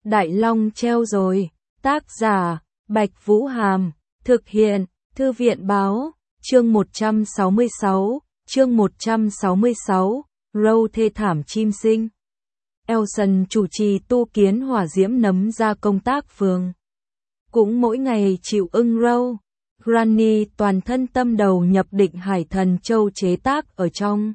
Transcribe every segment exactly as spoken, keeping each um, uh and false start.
Đại Long treo rồi, tác giả, Bạch Vũ Hàm, thực hiện, Thư viện Báo, chương một trăm sáu mươi sáu, chương một trăm sáu mươi sáu, Row thê thảm chim sinh. Elson chủ trì tu kiến hỏa diễm nấm ra công tác phường. Cũng mỗi ngày chịu ưng Row, Granny toàn thân tâm đầu nhập định Hải Thần Châu chế tác ở trong.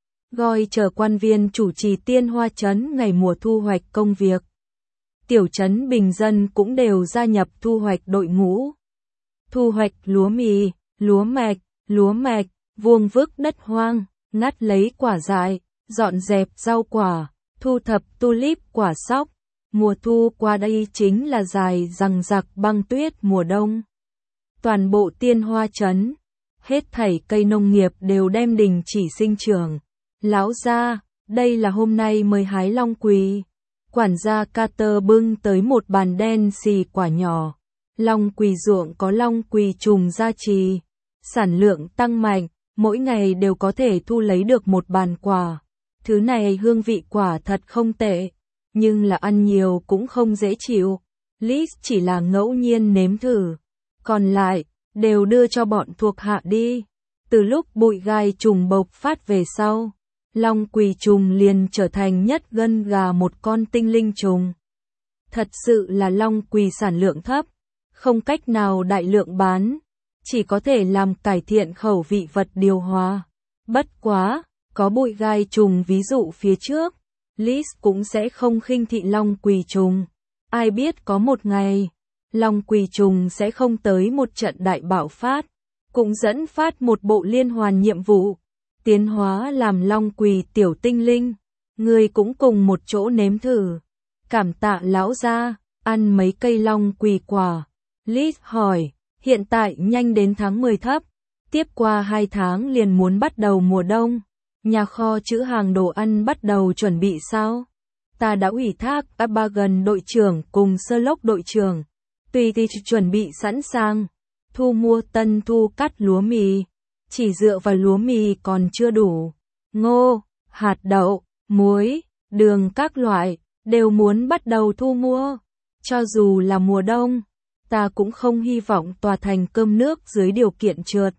Gọi chờ quan viên chủ trì Tiên Hoa Trấn ngày mùa thu hoạch công việc. Tiểu trấn bình dân cũng đều gia nhập thu hoạch đội ngũ. Thu hoạch lúa mì, lúa mạch, lúa mạch, vuông vức đất hoang, ngắt lấy quả dại, dọn dẹp rau quả, thu thập tulip quả sóc. Mùa thu qua đây chính là dài dằng dặc băng tuyết mùa đông. Toàn bộ Tiên Hoa Trấn, hết thảy cây nông nghiệp đều đem đình chỉ sinh trưởng. Lão gia, đây là hôm nay mới hái long quỳ. Quản gia Carter bưng tới một bàn đen xì quả nhỏ. Long quỳ ruộng có long quỳ trùng gia trì. Sản lượng tăng mạnh, mỗi ngày đều có thể thu lấy được một bàn quả. Thứ này hương vị quả thật không tệ, nhưng là ăn nhiều cũng không dễ chịu. Liz chỉ là ngẫu nhiên nếm thử. Còn lại, đều đưa cho bọn thuộc hạ đi. Từ lúc bụi gai trùng bộc phát về sau, long quỳ trùng liền trở thành nhất gân gà một con tinh linh trùng. Thật sự là long quỳ sản lượng thấp, không cách nào đại lượng bán, chỉ có thể làm cải thiện khẩu vị vật điều hòa. Bất quá, có bụi gai trùng ví dụ phía trước, Liz cũng sẽ không khinh thị long quỳ trùng. Ai biết có một ngày, long quỳ trùng sẽ không tới một trận đại bạo phát, cũng dẫn phát một bộ liên hoàn nhiệm vụ. Tiến hóa làm long quỳ tiểu tinh linh, người cũng cùng một chỗ nếm thử. Cảm tạ lão gia, ăn mấy cây long quỳ quả. Liz hỏi, hiện tại nhanh đến tháng mười thấp, tiếp qua hai tháng liền muốn bắt đầu mùa đông. Nhà kho trữ hàng đồ ăn bắt đầu chuẩn bị sao? Ta đã ủy thác Abagan đội trưởng cùng Sherlock đội trưởng, tùy thì chuẩn bị sẵn sàng, thu mua tân thu cắt lúa mì. Chỉ dựa vào lúa mì còn chưa đủ. Ngô, hạt đậu, muối, đường các loại, đều muốn bắt đầu thu mua. Cho dù là mùa đông, ta cũng không hy vọng tòa thành cơm nước dưới điều kiện trượt.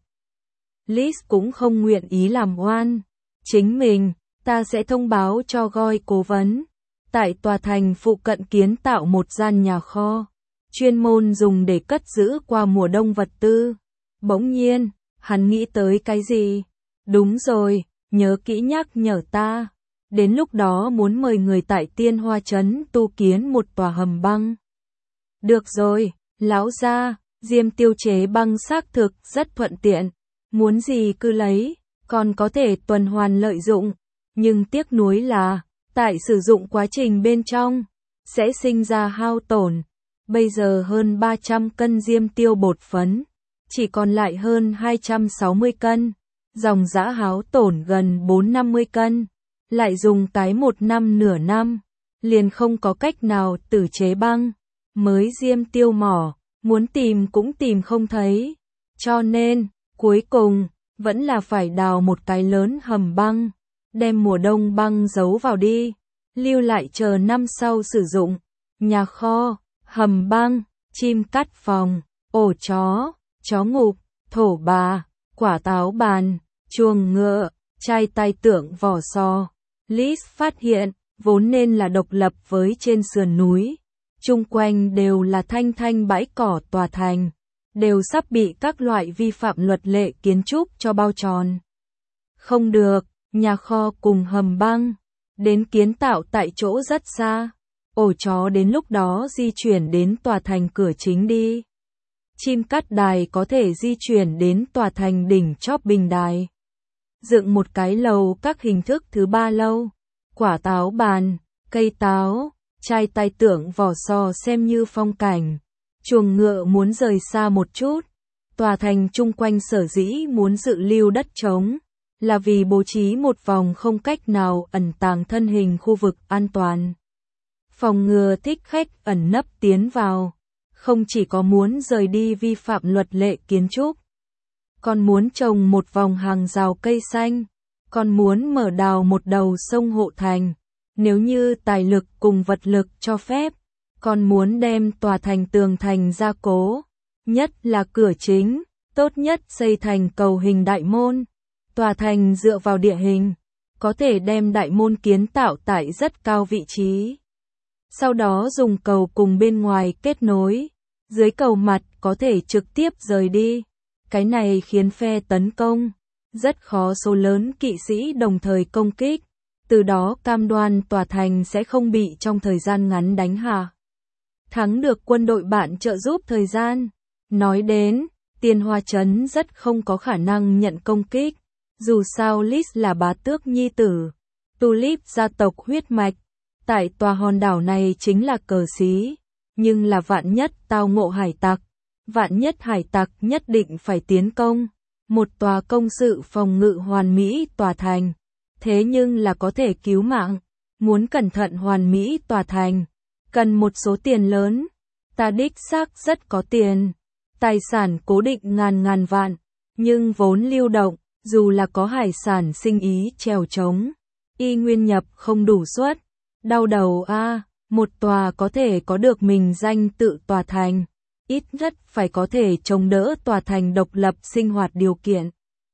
Liz cũng không nguyện ý làm oan. Chính mình, ta sẽ thông báo cho Goi cố vấn. Tại tòa thành phụ cận kiến tạo một gian nhà kho, chuyên môn dùng để cất giữ qua mùa đông vật tư. Bỗng nhiên, hắn nghĩ tới cái gì? Đúng rồi, nhớ kỹ nhắc nhở ta. Đến lúc đó muốn mời người tại Tiên Hoa Trấn tu kiến một tòa hầm băng. Được rồi, lão gia, Diêm Tiêu chế băng xác thực rất thuận tiện. Muốn gì cứ lấy, còn có thể tuần hoàn lợi dụng. Nhưng tiếc nuối là, tại sử dụng quá trình bên trong, sẽ sinh ra hao tổn. Bây giờ hơn ba trăm cân diêm tiêu bột phấn, chỉ còn lại hơn hai trăm sáu mươi cân, dòng dã háo tổn gần bốn năm mươi cân, lại dùng cái một năm nửa năm, liền không có cách nào tử chế băng, mới diêm tiêu mỏ, muốn tìm cũng tìm không thấy, cho nên, cuối cùng, vẫn là phải đào một cái lớn hầm băng, đem mùa đông băng giấu vào đi, lưu lại chờ năm sau sử dụng, nhà kho, hầm băng, chim cắt phòng, ổ chó, chó ngục, thổ bà, quả táo bàn, chuồng ngựa, chai tai tượng vỏ sò. Liz phát hiện, vốn nên là độc lập với trên sườn núi, chung quanh đều là thanh thanh bãi cỏ tòa thành, đều sắp bị các loại vi phạm luật lệ kiến trúc cho bao tròn. Không được, nhà kho cùng hầm băng, đến kiến tạo tại chỗ rất xa, ổ chó đến lúc đó di chuyển đến tòa thành cửa chính đi. Chim cắt đài có thể di chuyển đến tòa thành đỉnh chóp bình đài. Dựng một cái lầu các hình thức thứ ba lâu, quả táo bàn, cây táo, chai tai tượng vỏ sò xem như phong cảnh. Chuồng ngựa muốn rời xa một chút. Tòa thành chung quanh sở dĩ muốn dự lưu đất trống, là vì bố trí một vòng không cách nào ẩn tàng thân hình khu vực an toàn. Phòng ngừa thích khách ẩn nấp tiến vào. Không chỉ có muốn rời đi vi phạm luật lệ kiến trúc, còn muốn trồng một vòng hàng rào cây xanh, còn muốn mở đào một đầu sông hộ thành. Nếu như tài lực cùng vật lực cho phép, còn muốn đem tòa thành tường thành gia cố, nhất là cửa chính, tốt nhất xây thành cầu hình đại môn. Tòa thành dựa vào địa hình, có thể đem đại môn kiến tạo tại rất cao vị trí. Sau đó dùng cầu cùng bên ngoài kết nối, dưới cầu mặt có thể trực tiếp rời đi. Cái này khiến phe tấn công rất khó số lớn kỵ sĩ đồng thời công kích, từ đó cam đoan tòa thành sẽ không bị trong thời gian ngắn đánh hạ. Thắng được quân đội bạn trợ giúp thời gian. Nói đến, Tiên Hoa Trấn rất không có khả năng nhận công kích, dù sao Lis là bá tước nhi tử, Tulip gia tộc huyết mạch, tại tòa hòn đảo này chính là cờ xí, nhưng là vạn nhất tao ngộ hải tặc, vạn nhất hải tặc nhất định phải tiến công, một tòa công sự phòng ngự hoàn mỹ tòa thành, thế nhưng là có thể cứu mạng, muốn cẩn thận hoàn mỹ tòa thành, cần một số tiền lớn, ta đích xác rất có tiền, tài sản cố định ngàn ngàn vạn, nhưng vốn lưu động, dù là có hải sản sinh ý trèo trống, y nguyên nhập không đủ suất, đau đầu a, à, một tòa có thể có được mình danh tự tòa thành, ít nhất phải có thể chống đỡ tòa thành độc lập sinh hoạt điều kiện.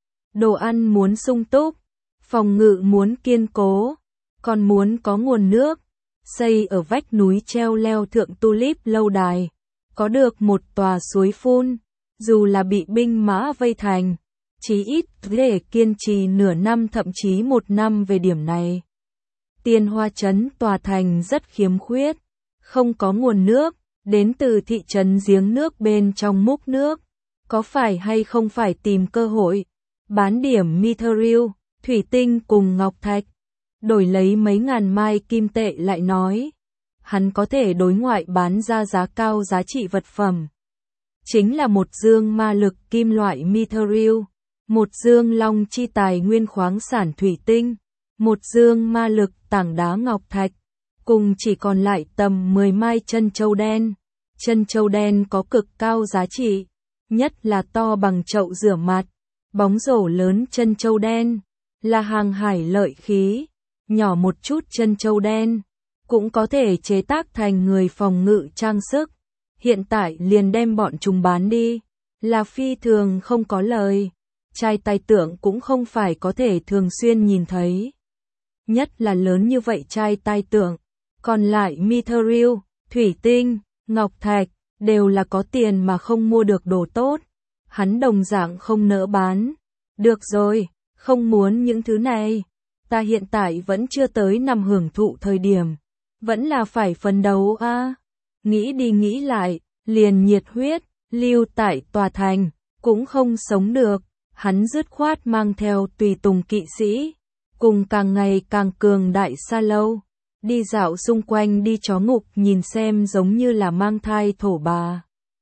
Đồ ăn muốn sung túc, phòng ngự muốn kiên cố, còn muốn có nguồn nước, xây ở vách núi treo leo thượng Tulip lâu đài, có được một tòa suối phun, dù là bị binh mã vây thành, chí ít để kiên trì nửa năm thậm chí một năm về điểm này. Tiên Hoa Trấn tòa thành rất khiếm khuyết, không có nguồn nước, đến từ thị trấn giếng nước bên trong múc nước, có phải hay không phải tìm cơ hội, bán điểm mithril, thủy tinh cùng ngọc thạch, đổi lấy mấy ngàn mai kim tệ lại nói. Hắn có thể đối ngoại bán ra giá cao giá trị vật phẩm. Chính là một dương ma lực kim loại mithril, một dương long chi tài nguyên khoáng sản thủy tinh, một dương ma lực tảng đá ngọc thạch, cùng chỉ còn lại tầm mười mai chân châu đen. Chân châu đen có cực cao giá trị, nhất là to bằng chậu rửa mặt, bóng rổ lớn chân châu đen, là hàng hải lợi khí, nhỏ một chút chân châu đen, cũng có thể chế tác thành người phòng ngự trang sức, hiện tại liền đem bọn chúng bán đi, là phi thường không có lời, trai tài tượng cũng không phải có thể thường xuyên nhìn thấy. Nhất là lớn như vậy trai tài tượng, còn lại mithril, thủy tinh, ngọc thạch, đều là có tiền mà không mua được đồ tốt, hắn đồng dạng không nỡ bán. Được rồi, không muốn những thứ này, ta hiện tại vẫn chưa tới năm hưởng thụ thời điểm, vẫn là phải phấn đấu a. À. Nghĩ đi nghĩ lại, liền nhiệt huyết, lưu tại tòa thành, cũng không sống được, hắn dứt khoát mang theo tùy tùng kỵ sĩ, cùng càng ngày càng cường đại Sa Lâu, đi dạo xung quanh đi chó ngục nhìn xem giống như là mang thai thổ bà.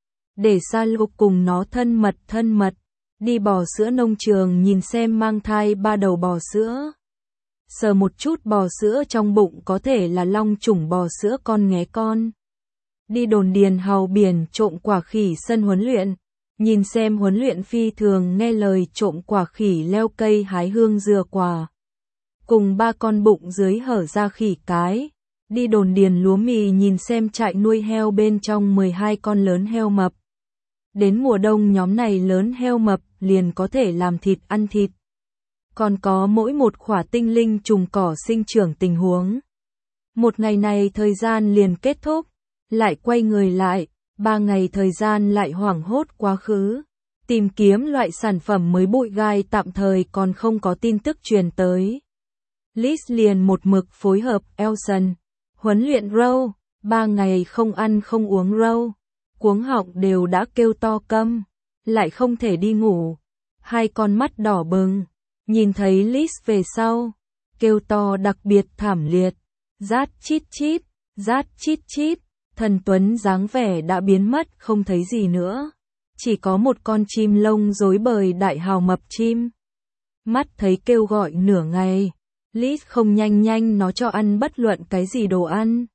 Để Sa Lâu cùng nó thân mật thân mật, đi bò sữa nông trường nhìn xem mang thai ba đầu bò sữa. Sờ một chút bò sữa trong bụng có thể là long chủng bò sữa con nghé con. Đi đồn điền hàu biển trộm quả khỉ sân huấn luyện, nhìn xem huấn luyện phi thường nghe lời trộm quả khỉ leo cây hái hương dừa quả. Cùng ba con bụng dưới hở ra khỉ cái, đi đồn điền lúa mì nhìn xem trại nuôi heo bên trong mười hai con lớn heo mập. Đến mùa đông nhóm này lớn heo mập liền có thể làm thịt ăn thịt. Còn có mỗi một khỏa tinh linh trùng cỏ sinh trưởng tình huống. Một ngày này thời gian liền kết thúc, lại quay người lại, ba ngày thời gian lại hoảng hốt quá khứ. Tìm kiếm loại sản phẩm mới bụi gai tạm thời còn không có tin tức truyền tới. Liz liền một mực phối hợp Elson, huấn luyện Row, ba ngày không ăn không uống Row, cuống họng đều đã kêu to câm, lại không thể đi ngủ, hai con mắt đỏ bừng, nhìn thấy Liz về sau, kêu to đặc biệt thảm liệt, rát chít chít, rát chít chít, thần Tuấn dáng vẻ đã biến mất không thấy gì nữa, chỉ có một con chim lông rối bời đại hào mập chim. Mắt thấy kêu gọi nửa ngày, Liz không nhanh nhanh nó cho ăn bất luận cái gì đồ ăn.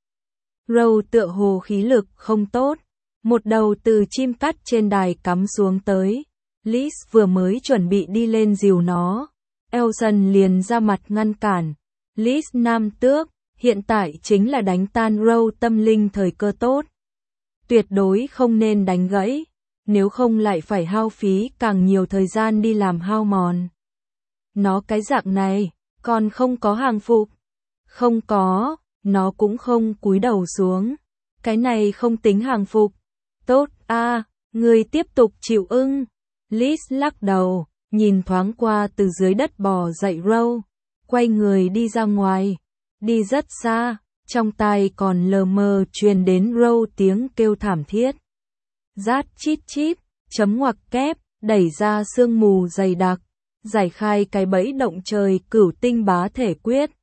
Row tựa hồ khí lực không tốt, một đầu từ chim cắt trên đài cắm xuống tới. Liz vừa mới chuẩn bị đi lên dìu nó, Elson liền ra mặt ngăn cản. Liz nam tước, Hiện tại chính là đánh tan Row tâm linh thời cơ tốt. Tuyệt đối không nên đánh gãy, nếu không lại phải hao phí càng nhiều thời gian đi làm hao mòn. Nó cái dạng này, còn không có hàng phục. Không có, nó cũng không cúi đầu xuống. Cái này không tính hàng phục. Tốt a, à, người tiếp tục chịu ưng. Liz lắc đầu, nhìn thoáng qua từ dưới đất bò dậy Row, quay người đi ra ngoài. Đi rất xa, trong tai còn lờ mờ truyền đến Row tiếng kêu thảm thiết. Rát chít chít, chấm ngoặc kép, đẩy ra sương mù dày đặc, giải khai cái bẫy động trời cửu tinh bá thể quyết.